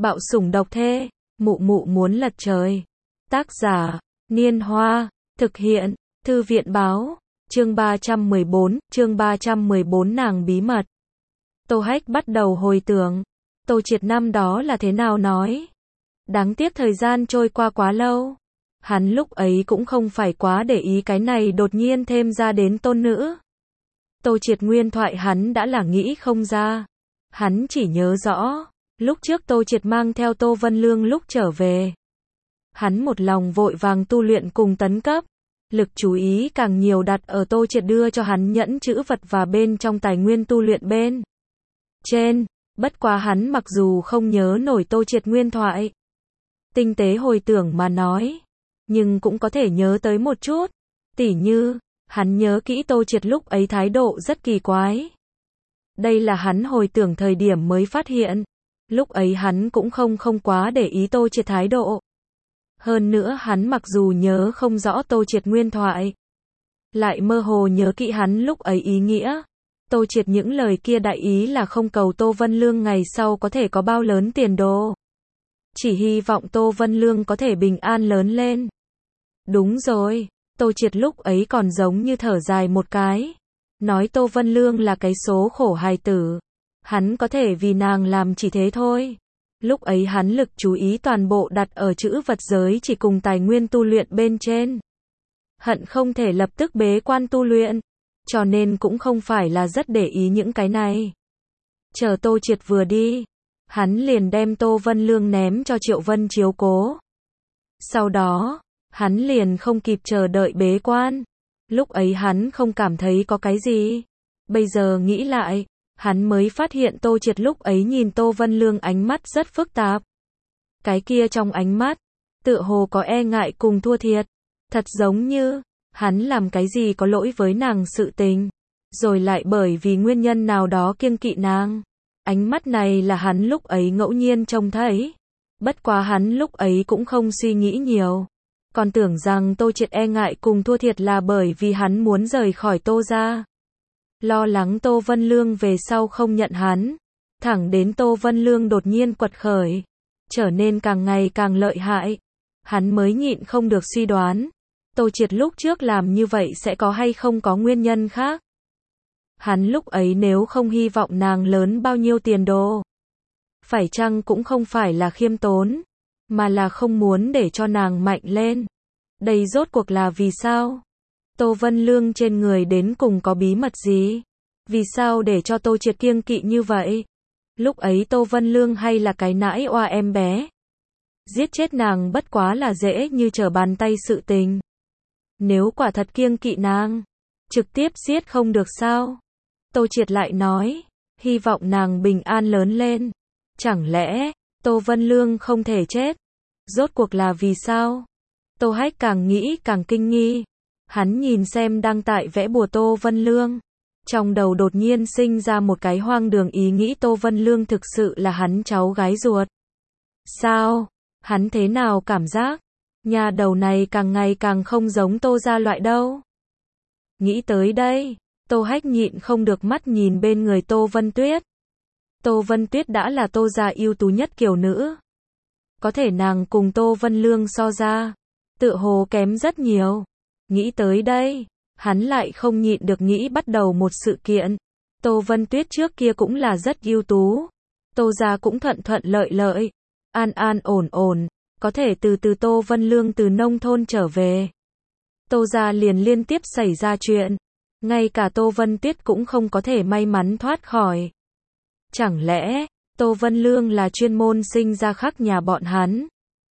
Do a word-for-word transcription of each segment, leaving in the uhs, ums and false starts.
Bạo sủng độc thê, mụ mụ muốn lật trời. Tác giả, Niên Hoa, thực hiện, Thư viện báo, chương ba trăm mười bốn, chương ba trăm mười bốn nàng bí mật. Tô Hách bắt đầu hồi tưởng, Tô Triệt năm đó là thế nào nói. Đáng tiếc thời gian trôi qua quá lâu. Hắn lúc ấy cũng không phải quá để ý cái này đột nhiên thêm ra đến tôn nữ. Tô Triệt nguyên thoại hắn đã là nghĩ không ra. Hắn chỉ nhớ rõ, lúc trước Tô Triệt mang theo Tô Vân Lương lúc trở về. Hắn một lòng vội vàng tu luyện cùng tấn cấp. Lực chú ý càng nhiều đặt ở Tô Triệt đưa cho hắn nhẫn chữ vật và bên trong tài nguyên tu luyện bên trên. Bất quá hắn mặc dù không nhớ nổi Tô Triệt nguyên thoại, tinh tế hồi tưởng mà nói, nhưng cũng có thể nhớ tới một chút. Tỉ như, hắn nhớ kỹ Tô Triệt lúc ấy thái độ rất kỳ quái. Đây là hắn hồi tưởng thời điểm mới phát hiện. Lúc ấy hắn cũng không không quá để ý Tô Triệt thái độ. Hơn nữa hắn mặc dù nhớ không rõ Tô Triệt nguyên thoại, lại mơ hồ nhớ kỹ hắn lúc ấy ý nghĩa. Tô Triệt những lời kia đại ý là không cầu Tô Vân Lương ngày sau có thể có bao lớn tiền đồ. Chỉ hy vọng Tô Vân Lương có thể bình an lớn lên. Đúng rồi, Tô Triệt lúc ấy còn giống như thở dài một cái. Nói Tô Vân Lương là cái số khổ hài tử. Hắn có thể vì nàng làm chỉ thế thôi. Lúc ấy hắn lực chú ý toàn bộ đặt ở chữ vật giới chỉ cùng tài nguyên tu luyện bên trên. Hận không thể lập tức bế quan tu luyện. Cho nên cũng không phải là rất để ý những cái này. Chờ Tô Triệt vừa đi, hắn liền đem Tô Vân Lương ném cho Triệu Vân chiếu cố. Sau đó, hắn liền không kịp chờ đợi bế quan. Lúc ấy hắn không cảm thấy có cái gì. Bây giờ nghĩ lại, hắn mới phát hiện Tô Triệt lúc ấy nhìn Tô Vân Lương ánh mắt rất phức tạp. Cái kia trong ánh mắt, tựa hồ có e ngại cùng thua thiệt. Thật giống như, hắn làm cái gì có lỗi với nàng sự tình. Rồi lại bởi vì nguyên nhân nào đó kiêng kỵ nàng. Ánh mắt này là hắn lúc ấy ngẫu nhiên trông thấy. Bất quá hắn lúc ấy cũng không suy nghĩ nhiều. Còn tưởng rằng Tô Triệt e ngại cùng thua thiệt là bởi vì hắn muốn rời khỏi Tô gia. Lo lắng Tô Vân Lương về sau không nhận hắn. Thẳng đến Tô Vân Lương đột nhiên quật khởi, trở nên càng ngày càng lợi hại. Hắn mới nhịn không được suy đoán. Tô Triệt lúc trước làm như vậy sẽ có hay không có nguyên nhân khác. Hắn lúc ấy nếu không hy vọng nàng lớn bao nhiêu tiền đồ, phải chăng cũng không phải là khiêm tốn, mà là không muốn để cho nàng mạnh lên. Đây rốt cuộc là vì sao? Tô Vân Lương trên người đến cùng có bí mật gì? Vì sao để cho Tô Triệt kiêng kỵ như vậy? Lúc ấy Tô Vân Lương hay là cái nãi oa em bé. Giết chết nàng bất quá là dễ như trở bàn tay sự tình. Nếu quả thật kiêng kỵ nàng, trực tiếp giết không được sao? Tô Triệt lại nói, hy vọng nàng bình an lớn lên. Chẳng lẽ, Tô Vân Lương không thể chết? Rốt cuộc là vì sao? Tô Hách càng nghĩ càng kinh nghi. Hắn nhìn xem đang tại vẽ bùa Tô Vân Lương. Trong đầu đột nhiên sinh ra một cái hoang đường ý nghĩ Tô Vân Lương thực sự là hắn cháu gái ruột. Sao? Hắn thế nào cảm giác? Nhà đầu này càng ngày càng không giống Tô gia loại đâu. Nghĩ tới đây, Tô Hách nhịn không được mắt nhìn bên người Tô Vân Tuyết. Tô Vân Tuyết đã là Tô gia ưu tú nhất kiều nữ. Có thể nàng cùng Tô Vân Lương so ra, tựa hồ kém rất nhiều. Nghĩ tới đây, hắn lại không nhịn được nghĩ bắt đầu một sự kiện. Tô Vân Tuyết trước kia cũng là rất ưu tú. Tô gia cũng thuận thuận lợi lợi, an an ổn ổn, có thể từ từ Tô Vân Lương từ nông thôn trở về. Tô gia liền liên tiếp xảy ra chuyện, ngay cả Tô Vân Tuyết cũng không có thể may mắn thoát khỏi. Chẳng lẽ, Tô Vân Lương là chuyên môn sinh ra khắc nhà bọn hắn?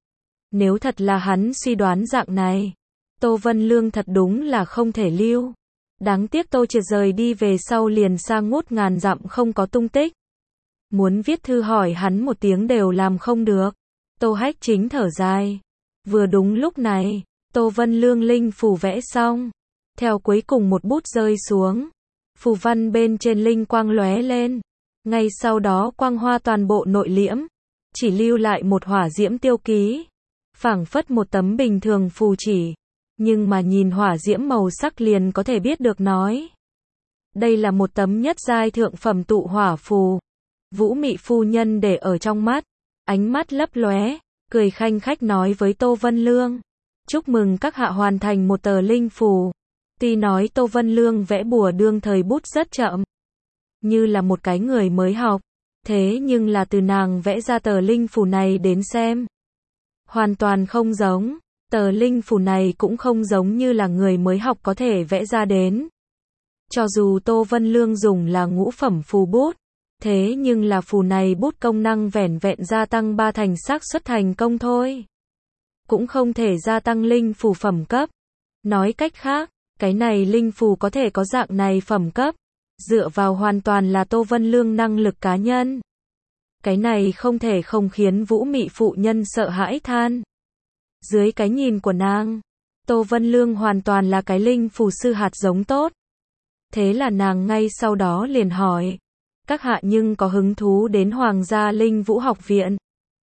Nếu thật là hắn suy đoán dạng này, Tô Vân Lương thật đúng là không thể lưu. Đáng tiếc Tô Triệt rời đi về sau liền xa ngút ngàn dặm không có tung tích. Muốn viết thư hỏi hắn một tiếng đều làm không được. Tô Hách chính thở dài. Vừa đúng lúc này, Tô Vân Lương linh phù vẽ xong. Theo cuối cùng một bút rơi xuống, phù văn bên trên linh quang lóe lên. Ngay sau đó quang hoa toàn bộ nội liễm, chỉ lưu lại một hỏa diễm tiêu ký. Phảng phất một tấm bình thường phù chỉ. Nhưng mà nhìn hỏa diễm màu sắc liền có thể biết được nói. Đây là một tấm nhất giai thượng phẩm tụ hỏa phù. Vũ Mị phu nhân để ở trong mắt. ánh mắt lấp lóe, cười khanh khách nói với Tô Vân Lương. Chúc mừng các hạ hoàn thành một tờ linh phù. Tuy nói Tô Vân Lương vẽ bùa đương thời bút rất chậm, như là một cái người mới học, thế nhưng là từ nàng vẽ ra tờ linh phù này đến xem, hoàn toàn không giống. Tờ linh phù này cũng không giống như là người mới học có thể vẽ ra đến. Cho dù Tô Vân Lương dùng là ngũ phẩm phù bút, thế nhưng là phù này bút công năng vẻn vẹn gia tăng ba thành xác suất thành công thôi, cũng không thể gia tăng linh phù phẩm cấp. Nói cách khác, cái này linh phù có thể có dạng này phẩm cấp, dựa vào hoàn toàn là Tô Vân Lương năng lực cá nhân. Cái này không thể không khiến Vũ Mị phụ nhân sợ hãi than. Dưới cái nhìn của nàng, Tô Vân Lương hoàn toàn là cái linh phù sư hạt giống tốt. Thế là nàng ngay sau đó liền hỏi, các hạ nhưng có hứng thú đến Hoàng gia Linh Vũ học viện?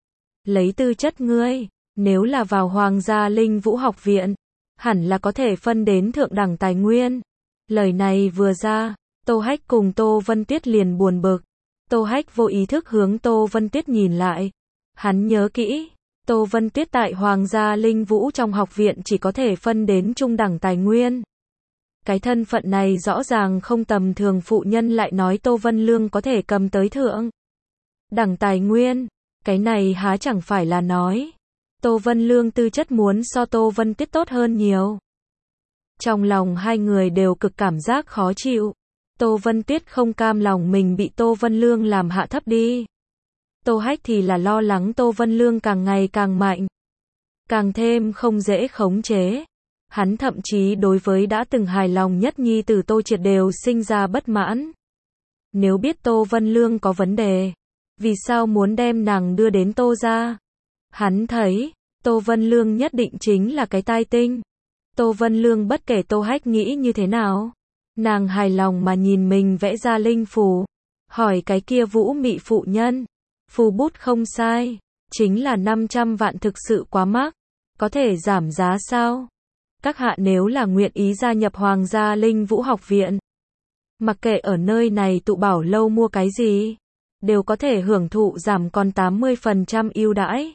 Lấy tư chất ngươi, nếu là vào Hoàng gia Linh Vũ học viện, hẳn là có thể phân đến thượng đẳng tài nguyên. Lời này vừa ra, Tô Hách cùng Tô Vân Tuyết liền buồn bực. Tô Hách vô ý thức hướng Tô Vân Tuyết nhìn lại. Hắn nhớ kỹ, Tô Vân Tuyết tại Hoàng gia Linh Vũ trong học viện chỉ có thể phân đến trung đẳng tài nguyên. Cái thân phận này rõ ràng không tầm thường, phụ nhân lại nói Tô Vân Lương có thể cầm tới thượng đẳng tài nguyên. Cái này há chẳng phải là nói Tô Vân Lương tư chất muốn so Tô Vân Tuyết tốt hơn nhiều. Trong lòng hai người đều cực cảm giác khó chịu. Tô Vân Tuyết không cam lòng mình bị Tô Vân Lương làm hạ thấp đi. Tô Hách thì là lo lắng Tô Vân Lương càng ngày càng mạnh, càng thêm không dễ khống chế. Hắn thậm chí đối với đã từng hài lòng nhất nhi tử Tô Triệt đều sinh ra bất mãn. Nếu biết Tô Vân Lương có vấn đề, vì sao muốn đem nàng đưa đến Tô gia? Hắn thấy, Tô Vân Lương nhất định chính là cái tai tinh. Tô Vân Lương bất kể Tô Hách nghĩ như thế nào, nàng hài lòng mà nhìn mình vẽ ra linh phù, hỏi cái kia Vũ Mị phụ nhân, phù bút không sai, chính là năm trăm vạn thực sự quá mắc, có thể giảm giá sao? Các hạ nếu là nguyện ý gia nhập Hoàng gia Linh Vũ học viện, mặc kệ ở nơi này tụ bảo lâu mua cái gì, đều có thể hưởng thụ giảm còn tám mươi phần trăm ưu đãi.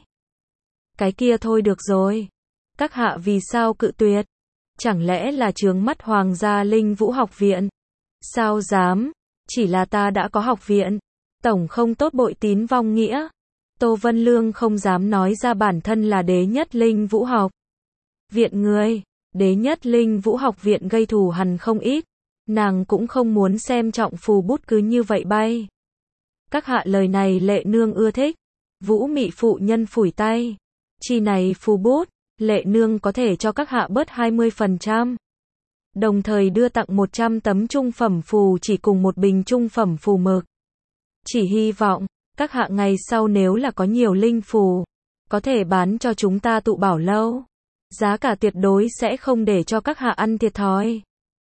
Cái kia thôi được rồi. Các hạ vì sao cự tuyệt? Chẳng lẽ là chướng mắt Hoàng gia Linh Vũ học viện? Sao dám? Chỉ là ta đã có học viện, tổng không tốt bội tín vong nghĩa. Tô Vân Lương không dám nói ra bản thân là đế nhất Linh Vũ học viện người. Đế nhất Linh Vũ học viện gây thù hằn không ít, nàng cũng không muốn xem trọng phù bút cứ như vậy bay. Các hạ lời này Lệ nương ưa thích. Vũ Mị phụ nhân phủi tay. Chi này phù bút, Lệ nương có thể cho các hạ bớt hai mươi phần trăm. Đồng thời đưa tặng một trăm tấm trung phẩm phù chỉ cùng một bình trung phẩm phù mực. Chỉ hy vọng, các hạ ngày sau nếu là có nhiều linh phù, có thể bán cho chúng ta tụ bảo lâu. Giá cả tuyệt đối sẽ không để cho các hạ ăn thiệt thòi.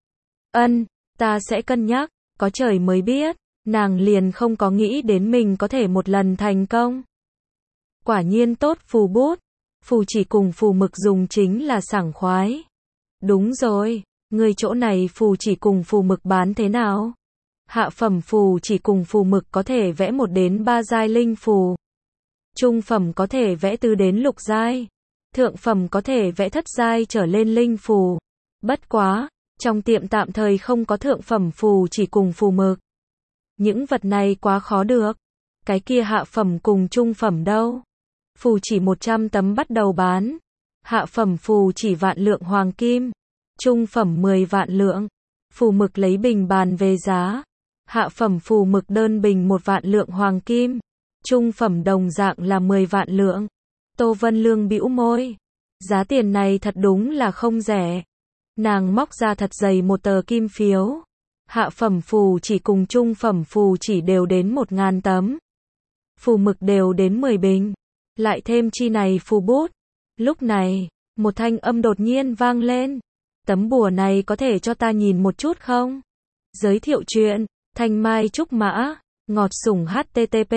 Ân, ta sẽ cân nhắc, có trời mới biết, nàng liền không có nghĩ đến mình có thể một lần thành công. Quả nhiên tốt phù bút, phù chỉ cùng phù mực dùng chính là sảng khoái. Đúng rồi, người chỗ này phù chỉ cùng phù mực bán thế nào? Hạ phẩm phù chỉ cùng phù mực có thể vẽ một đến ba giai linh phù. Trung phẩm có thể vẽ tứ đến lục giai. Thượng phẩm có thể vẽ thất giai trở lên linh phù. Bất quá, trong tiệm tạm thời không có thượng phẩm phù chỉ cùng phù mực. Những vật này quá khó được. Cái kia hạ phẩm cùng trung phẩm đâu? Phù chỉ một trăm tấm bắt đầu bán. Hạ phẩm phù chỉ vạn lượng hoàng kim. Trung phẩm mười vạn lượng. Phù mực lấy bình bàn về giá. Hạ phẩm phù mực đơn bình một vạn lượng hoàng kim. Trung phẩm đồng dạng là mười vạn lượng. Tô Vân Lương bĩu môi. Giá tiền này thật đúng là không rẻ. Nàng móc ra thật dày một tờ kim phiếu. Hạ phẩm phù chỉ cùng trung phẩm phù chỉ đều đến một ngàn tấm. Phù mực đều đến mười bình. Lại thêm chi này phù bút. Lúc này, một thanh âm đột nhiên vang lên. Tấm bùa này có thể cho ta nhìn một chút không? Giới thiệu chuyện, Thanh Mai Trúc Mã, ngọt sủng http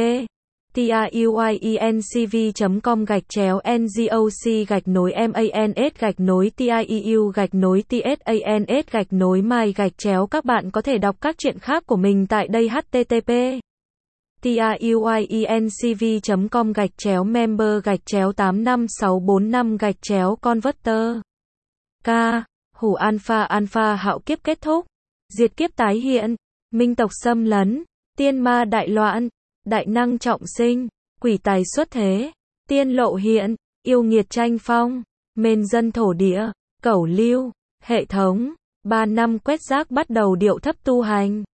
tiuyencv chấm com gạch chéo ngoc gạch nối mans gạch nối tieu gạch nối tsans gạch nối mai gạch chéo. Các bạn có thể đọc các truyện khác của mình tại đây. Http truyencv chấm com gạch chéo member gạch chéo tám năm sáu bốn năm gạch chéo converter. K. Hủ alpha alpha hạo kiếp kết thúc. Diệt kiếp tái hiện. Minh tộc xâm lấn. Tiên ma đại loạn. Đại năng trọng sinh. Quỷ tài xuất thế. Tiên lộ hiện. Yêu nghiệt tranh phong. Mên dân thổ địa. Cẩu lưu. Hệ thống. Ba năm quét rác bắt đầu điệu thấp tu hành.